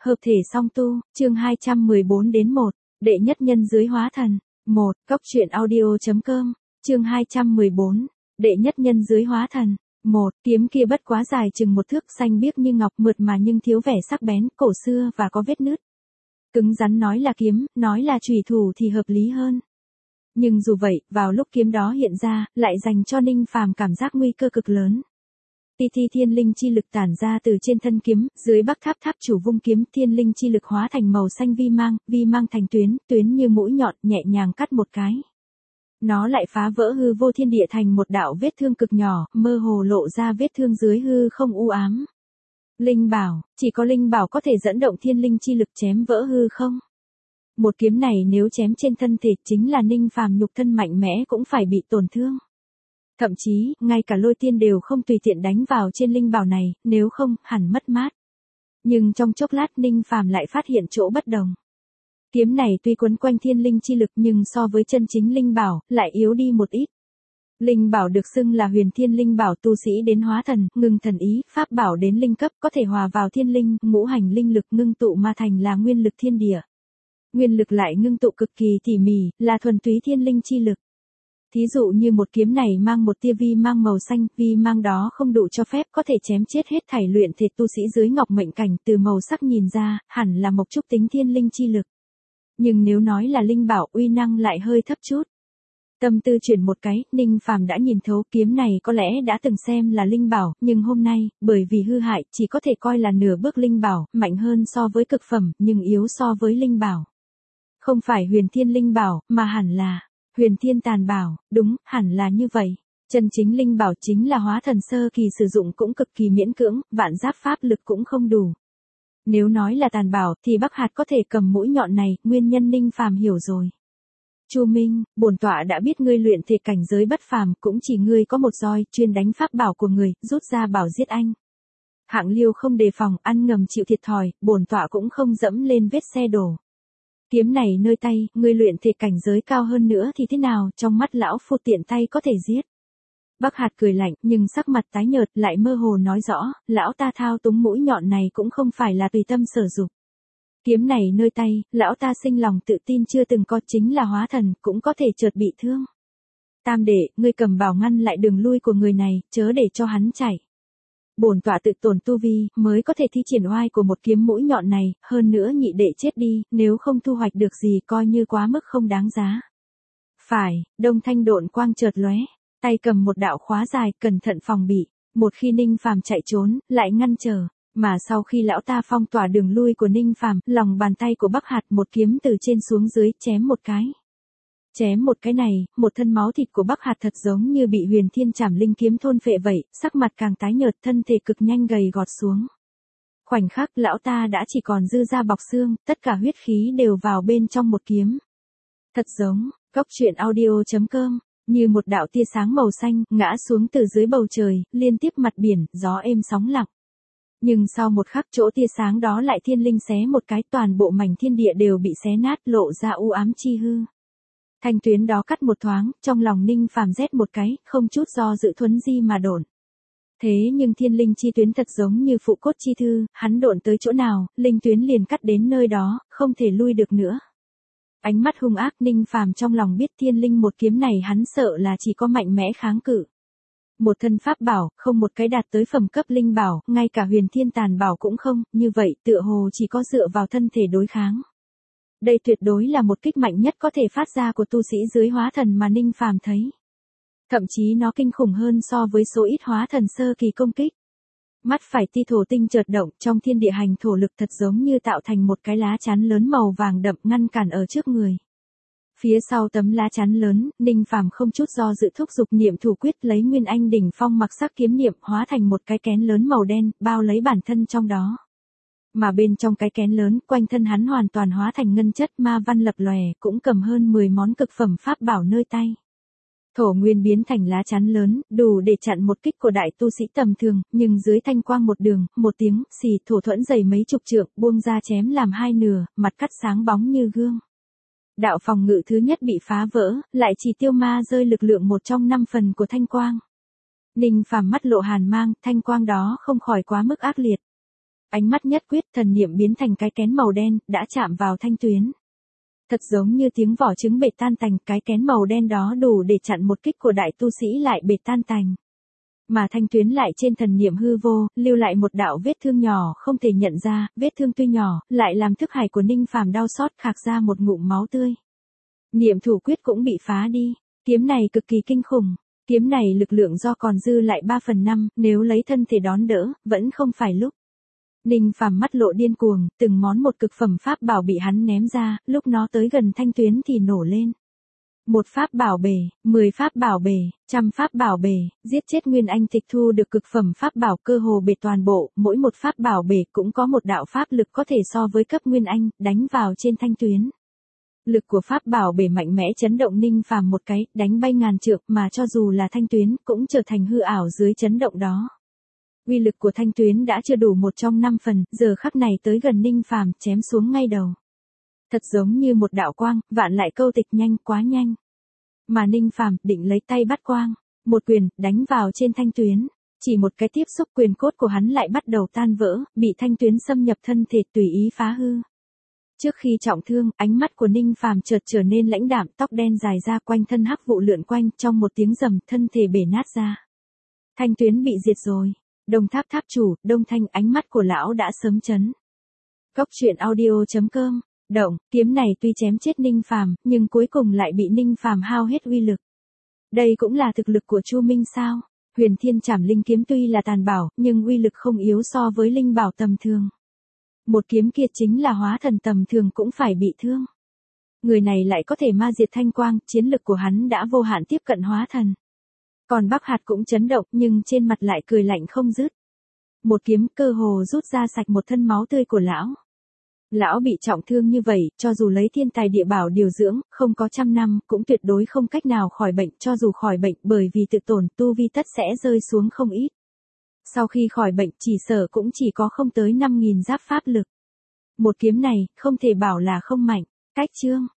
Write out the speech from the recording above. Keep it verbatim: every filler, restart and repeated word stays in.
Hợp thể song tu, chương hai trăm mười bốn đến một, đệ nhất nhân dưới hóa thần. một. Cốc truyện audio.com, chương hai trăm mười bốn, đệ nhất nhân dưới hóa thần. một. Kiếm kia bất quá dài chừng một thước, xanh biếc như ngọc, mượt mà nhưng thiếu vẻ sắc bén, cổ xưa và có vết nứt. Cứng rắn nói là kiếm, nói là chùy thủ thì hợp lý hơn. Nhưng dù vậy, vào lúc kiếm đó hiện ra, lại dành cho Ninh Phàm cảm giác nguy cơ cực lớn. Ti thi thiên linh chi lực tản ra từ trên thân kiếm, dưới bắc tháp tháp chủ vung kiếm, thiên linh chi lực hóa thành màu xanh vi mang, vi mang thành tuyến, tuyến như mũi nhọn, nhẹ nhàng cắt một cái. Nó lại phá vỡ hư vô thiên địa thành một đạo vết thương cực nhỏ, mơ hồ lộ ra vết thương dưới hư không u ám. Linh bảo, chỉ có linh bảo có thể dẫn động thiên linh chi lực chém vỡ hư không. Một kiếm này nếu chém trên thân thể, chính là Ninh Phàm nhục thân mạnh mẽ cũng phải bị tổn thương. Thậm chí, ngay cả lôi tiên đều không tùy tiện đánh vào trên linh bảo này, nếu không, hẳn mất mát. Nhưng trong chốc lát Ninh Phàm lại phát hiện chỗ bất đồng. Kiếm này tuy quấn quanh thiên linh chi lực nhưng so với chân chính linh bảo, lại yếu đi một ít. Linh bảo được xưng là huyền thiên linh bảo, tu sĩ đến hóa thần, ngưng thần ý, pháp bảo đến linh cấp có thể hòa vào thiên linh, ngũ hành linh lực ngưng tụ mà thành là nguyên lực thiên địa. Nguyên lực lại ngưng tụ cực kỳ tỉ mỉ, là thuần túy thiên linh chi lực. Thí dụ như một kiếm này mang một tia vi mang màu xanh, vi mang đó không đủ cho phép có thể chém chết hết thảy luyện thể tu sĩ dưới ngọc mệnh cảnh, từ màu sắc nhìn ra, hẳn là mộc trúc tính thiên linh chi lực. Nhưng nếu nói là linh bảo, uy năng lại hơi thấp chút. Tâm tư chuyển một cái, Ninh Phàm đã nhìn thấu kiếm này có lẽ đã từng xem là linh bảo, nhưng hôm nay, bởi vì hư hại, chỉ có thể coi là nửa bước linh bảo, mạnh hơn so với cực phẩm, nhưng yếu so với linh bảo. Không phải huyền thiên linh bảo, mà hẳn là huyền thiên tàn bảo, đúng, hẳn là như vậy. Chân chính linh bảo chính là hóa thần sơ kỳ sử dụng cũng cực kỳ miễn cưỡng, vạn giáp pháp lực cũng không đủ. Nếu nói là tàn bảo, thì Bắc Hạt có thể cầm mũi nhọn này, nguyên nhân Ninh Phàm hiểu rồi. Chu Minh, bổn tọa đã biết ngươi luyện thể cảnh giới bất phàm, cũng chỉ ngươi có một roi, chuyên đánh pháp bảo của người, rút ra bảo giết anh. Hạng Liêu không đề phòng, ăn ngầm chịu thiệt thòi, bổn tọa cũng không dẫm lên vết xe đổ. Kiếm này nơi tay, ngươi luyện thể cảnh giới cao hơn nữa thì thế nào, trong mắt lão phu tiện tay có thể giết. Bắc Hạt cười lạnh, nhưng sắc mặt tái nhợt, lại mơ hồ nói rõ, lão ta thao túng mũi nhọn này cũng không phải là tùy tâm sở dục. Kiếm này nơi tay, lão ta sinh lòng tự tin chưa từng có, chính là hóa thần, cũng có thể chợt bị thương. Tam đệ, ngươi cầm bảo ngăn lại đường lui của người này, chớ để cho hắn chạy. Bổn tọa tự tổn tu vi, mới có thể thi triển oai của một kiếm mũi nhọn này, hơn nữa nhị đệ chết đi, nếu không thu hoạch được gì coi như quá mức không đáng giá. Phải, Đông Thanh độn quang chợt lóe, tay cầm một đạo khóa dài, cẩn thận phòng bị, một khi Ninh Phàm chạy trốn, lại ngăn trở, mà sau khi lão ta phong tỏa đường lui của Ninh Phàm, lòng bàn tay của Bắc Hạt một kiếm từ trên xuống dưới, chém một cái. Chém một cái này, một thân máu thịt của Bắc Hạt thật giống như bị huyền thiên trảm linh kiếm thôn phệ vậy, sắc mặt càng tái nhợt, thân thể cực nhanh gầy gọt xuống. Khoảnh khắc lão ta đã chỉ còn dư da bọc xương, tất cả huyết khí đều vào bên trong một kiếm. Thật giống, cốc truyện audio.com, như một đạo tia sáng màu xanh, ngã xuống từ dưới bầu trời, liên tiếp mặt biển, gió êm sóng lặng. Nhưng sau một khắc chỗ tia sáng đó lại thiên linh xé một cái, toàn bộ mảnh thiên địa đều bị xé nát, lộ ra u ám chi hư. Thanh tuyến đó cắt một thoáng, trong lòng Ninh Phàm rét một cái, không chút do dự thuấn di mà độn. Thế nhưng thiên linh chi tuyến thật giống như phụ cốt chi thư, hắn độn tới chỗ nào, linh tuyến liền cắt đến nơi đó, không thể lui được nữa. Ánh mắt hung ác, Ninh Phàm trong lòng biết thiên linh một kiếm này hắn sợ là chỉ có mạnh mẽ kháng cự. Một thân pháp bảo, không một cái đạt tới phẩm cấp linh bảo, ngay cả huyền thiên tàn bảo cũng không, như vậy tựa hồ chỉ có dựa vào thân thể đối kháng. Đây tuyệt đối là một kích mạnh nhất có thể phát ra của tu sĩ dưới hóa thần mà Ninh Phàm thấy. Thậm chí nó kinh khủng hơn so với số ít hóa thần sơ kỳ công kích. Mắt phải ti thổ tinh chợt động, trong thiên địa hành thổ lực thật giống như tạo thành một cái lá chắn lớn màu vàng đậm ngăn cản ở trước người. Phía sau tấm lá chắn lớn, Ninh Phàm không chút do dự thúc giục niệm thủ quyết, lấy Nguyên Anh đỉnh phong mặc sắc kiếm niệm hóa thành một cái kén lớn màu đen, bao lấy bản thân trong đó. Mà bên trong cái kén lớn, quanh thân hắn hoàn toàn hóa thành ngân chất, ma văn lập lòe, cũng cầm hơn mười món cực phẩm pháp bảo nơi tay. Thổ nguyên biến thành lá chắn lớn, đủ để chặn một kích của đại tu sĩ tầm thường, nhưng dưới thanh quang một đường, một tiếng, xì, thổ thuẫn dày mấy chục trượng, buông ra chém làm hai nửa, mặt cắt sáng bóng như gương. Đạo phòng ngự thứ nhất bị phá vỡ, lại chỉ tiêu ma rơi lực lượng một trong năm phần của thanh quang. Ninh Phàm mắt lộ hàn mang, thanh quang đó không khỏi quá mức ác liệt. Ánh mắt nhất quyết, thần niệm biến thành cái kén màu đen, đã chạm vào Thanh Tuyến. Thật giống như tiếng vỏ trứng bệt tan tành, cái kén màu đen đó đủ để chặn một kích của đại tu sĩ lại bệt tan tành. Mà Thanh Tuyến lại trên thần niệm hư vô, lưu lại một đạo vết thương nhỏ không thể nhận ra, vết thương tuy nhỏ, lại làm thức hải của Ninh Phàm đau xót khạc ra một ngụm máu tươi. Niệm thủ quyết cũng bị phá đi, kiếm này cực kỳ kinh khủng, kiếm này lực lượng do còn dư lại ba phần năm, nếu lấy thân thể đón đỡ, vẫn không phải lúc. Ninh Phàm mắt lộ điên cuồng, từng món một cực phẩm pháp bảo bị hắn ném ra, lúc nó tới gần Thanh Tuyến thì nổ lên. Một pháp bảo bể, mười pháp bảo bể, trăm pháp bảo bể, giết chết Nguyên Anh tịch thu được cực phẩm pháp bảo cơ hồ bể toàn bộ, mỗi một pháp bảo bể cũng có một đạo pháp lực có thể so với cấp Nguyên Anh, đánh vào trên Thanh Tuyến. Lực của pháp bảo bể mạnh mẽ chấn động Ninh Phàm một cái, đánh bay ngàn trượng, mà cho dù là Thanh Tuyến cũng trở thành hư ảo dưới chấn động đó. Uy lực của Thanh Tuyến đã chưa đủ một trong năm phần, giờ khắc này tới gần Ninh Phàm, chém xuống ngay đầu. Thật giống như một đạo quang, vạn lại câu tịch nhanh, quá nhanh. Mà Ninh Phàm định lấy tay bắt quang, một quyền đánh vào trên Thanh Tuyến, chỉ một cái tiếp xúc quyền cốt của hắn lại bắt đầu tan vỡ, bị Thanh Tuyến xâm nhập thân thể tùy ý phá hư. Trước khi trọng thương, ánh mắt của Ninh Phàm chợt trở nên lãnh đạm, tóc đen dài ra quanh thân hắc vụ lượn quanh, trong một tiếng rầm, thân thể bể nát ra. Thanh Tuyến bị diệt rồi. Đồng Tháp tháp chủ, Đông Thanh, ánh mắt của lão đã sớm chấn. Cốc truyện audio chấm com. Động, kiếm này tuy chém chết Ninh Phàm, nhưng cuối cùng lại bị Ninh Phàm hao hết uy lực. Đây cũng là thực lực của Chu Minh sao? Huyền Thiên Trảm Linh kiếm tuy là tàn bảo, nhưng uy lực không yếu so với linh bảo tầm thường. Một kiếm kia chính là hóa thần tầm thường cũng phải bị thương. Người này lại có thể ma diệt thanh quang, chiến lực của hắn đã vô hạn tiếp cận hóa thần. Còn Bắc Hạt cũng chấn động, nhưng trên mặt lại cười lạnh không dứt. Một kiếm cơ hồ rút ra sạch một thân máu tươi của lão. Lão bị trọng thương như vậy, cho dù lấy thiên tài địa bảo điều dưỡng, không có trăm năm, cũng tuyệt đối không cách nào khỏi bệnh, cho dù khỏi bệnh, bởi vì tự tổn, tu vi tất sẽ rơi xuống không ít. Sau khi khỏi bệnh, chỉ sợ cũng chỉ có không tới năm nghìn giáp pháp lực. Một kiếm này, không thể bảo là không mạnh. Cách chương.